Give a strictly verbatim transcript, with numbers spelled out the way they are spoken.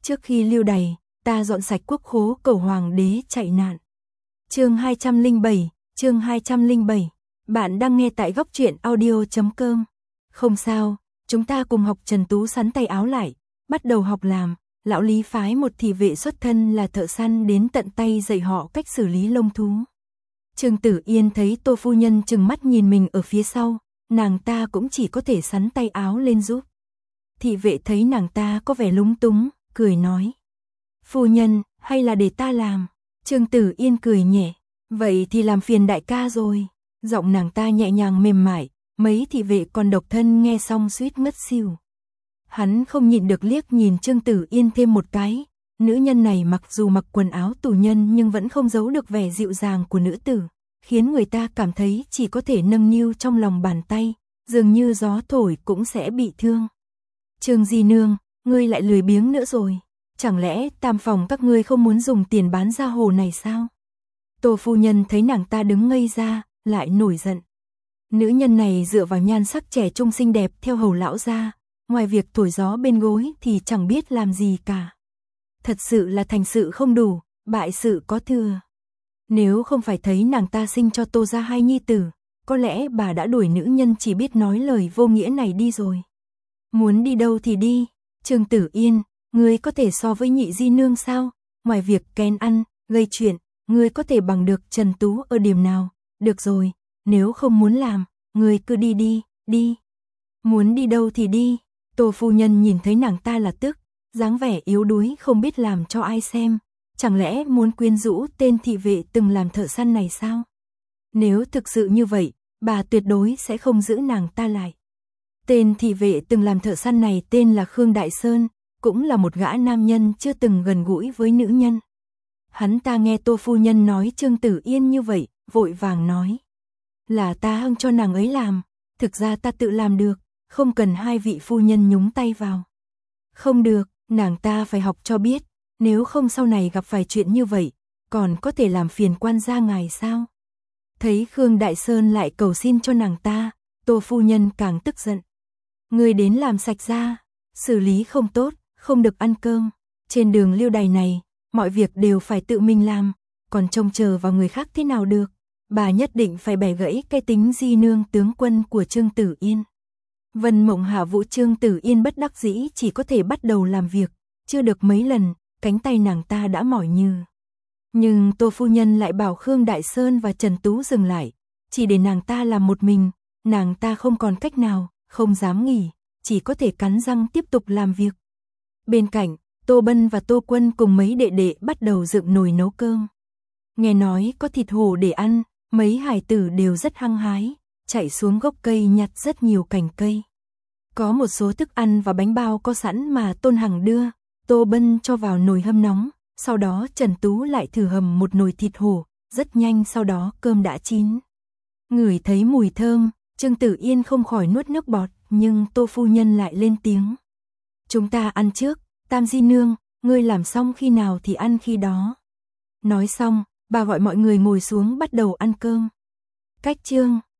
Trước khi lưu đày, ta dọn sạch quốc khố cầu hoàng đế chạy nạn. Chương hai trăm lẻ bảy, chương hai trăm lẻ bảy. Bạn đang nghe tại góc truyện audio chấm com. Không sao, chúng ta cùng học. Trần Tú sắn tay áo lại, bắt đầu học làm. Lão Lý phái một thị vệ xuất thân là thợ săn đến tận tay dạy họ cách xử lý lông thú. Trương Tử Yên thấy Tô phu nhân trừng mắt nhìn mình ở phía sau, nàng ta cũng chỉ có thể sắn tay áo lên giúp. Thị vệ thấy nàng ta có vẻ lúng túng, cười nói: "Phu nhân, hay là để ta làm?" Trương Tử Yên cười nhẹ: "Vậy thì làm phiền đại ca rồi." Giọng nàng ta nhẹ nhàng mềm mại, mấy thị vệ còn độc thân nghe xong suýt ngất xỉu. Hắn không nhịn được liếc nhìn Trương Tử Yên thêm một cái, nữ nhân này mặc dù mặc quần áo tù nhân nhưng vẫn không giấu được vẻ dịu dàng của nữ tử, khiến người ta cảm thấy chỉ có thể nâng niu trong lòng bàn tay, dường như gió thổi cũng sẽ bị thương. "Trương di nương, ngươi lại lười biếng nữa rồi, chẳng lẽ tam phòng các ngươi không muốn dùng tiền bán ra hồ này sao?" Tô phu nhân thấy nàng ta đứng ngây ra, lại nổi giận. Nữ nhân này dựa vào nhan sắc trẻ trung xinh đẹp theo hầu lão gia, ngoài việc thổi gió bên gối thì chẳng biết làm gì cả. Thật sự là thành sự không đủ, bại sự có thừa. Nếu không phải thấy nàng ta sinh cho Tô gia hai nhi tử, có lẽ bà đã đuổi nữ nhân chỉ biết nói lời vô nghĩa này đi rồi. Muốn đi đâu thì đi, Trương Tử Yên, ngươi có thể so với nhị di nương sao? Ngoài việc kén ăn, gây chuyện, ngươi có thể bằng được Trần Tú ở điểm nào? Được rồi, nếu không muốn làm, ngươi cứ đi đi, đi. Muốn đi đâu thì đi. Tô phu nhân nhìn thấy nàng ta là tức, dáng vẻ yếu đuối không biết làm cho ai xem. Chẳng lẽ muốn quyến rũ tên thị vệ từng làm thợ săn này sao? Nếu thực sự như vậy, bà tuyệt đối sẽ không giữ nàng ta lại. Tên thị vệ từng làm thợ săn này tên là Khương Đại Sơn, cũng là một gã nam nhân chưa từng gần gũi với nữ nhân. Hắn ta nghe Tô phu nhân nói Trương Tử Yên như vậy, vội vàng nói: "Là ta hưng cho nàng ấy làm, thực ra ta tự làm được, không cần hai vị phu nhân nhúng tay vào." "Không được, nàng ta phải học cho biết, nếu không sau này gặp phải chuyện như vậy, còn có thể làm phiền quan gia ngài sao?" Thấy Khương Đại Sơn lại cầu xin cho nàng ta, Tô phu nhân càng tức giận. "Ngươi đến làm sạch ra, xử lý không tốt, không được ăn cơm. Trên đường lưu đày này, mọi việc đều phải tự mình làm, còn trông chờ vào người khác thế nào được. Bà nhất định phải bẻ gãy cái tính di nương tướng quân của Trương Tử Yên." Vân Mộng hạ vũ Trương Tử Yên bất đắc dĩ chỉ có thể bắt đầu làm việc, chưa được mấy lần, cánh tay nàng ta đã mỏi nhừ. Nhưng Tô phu nhân lại bảo Khương Đại Sơn và Trần Tú dừng lại, chỉ để nàng ta làm một mình, nàng ta không còn cách nào, không dám nghỉ, chỉ có thể cắn răng tiếp tục làm việc. Bên cạnh, Tô Bân và Tô Quân cùng mấy đệ đệ bắt đầu dựng nồi nấu cơm. Nghe nói có thịt hổ để ăn, mấy hài tử đều rất hăng hái, chạy xuống gốc cây nhặt rất nhiều cành cây. Có một số thức ăn và bánh bao có sẵn mà Tôn Hằng đưa, Tô Bân cho vào nồi hâm nóng, sau đó Trần Tú lại thử hầm một nồi thịt hổ, rất nhanh sau đó cơm đã chín. Ngửi thấy mùi thơm, Trương Tử Yên không khỏi nuốt nước bọt, nhưng Tô phu nhân lại lên tiếng: "Chúng ta ăn trước, Tam di nương, ngươi làm xong khi nào thì ăn khi đó." Nói xong, bà gọi mọi người ngồi xuống bắt đầu ăn cơm. Cách chương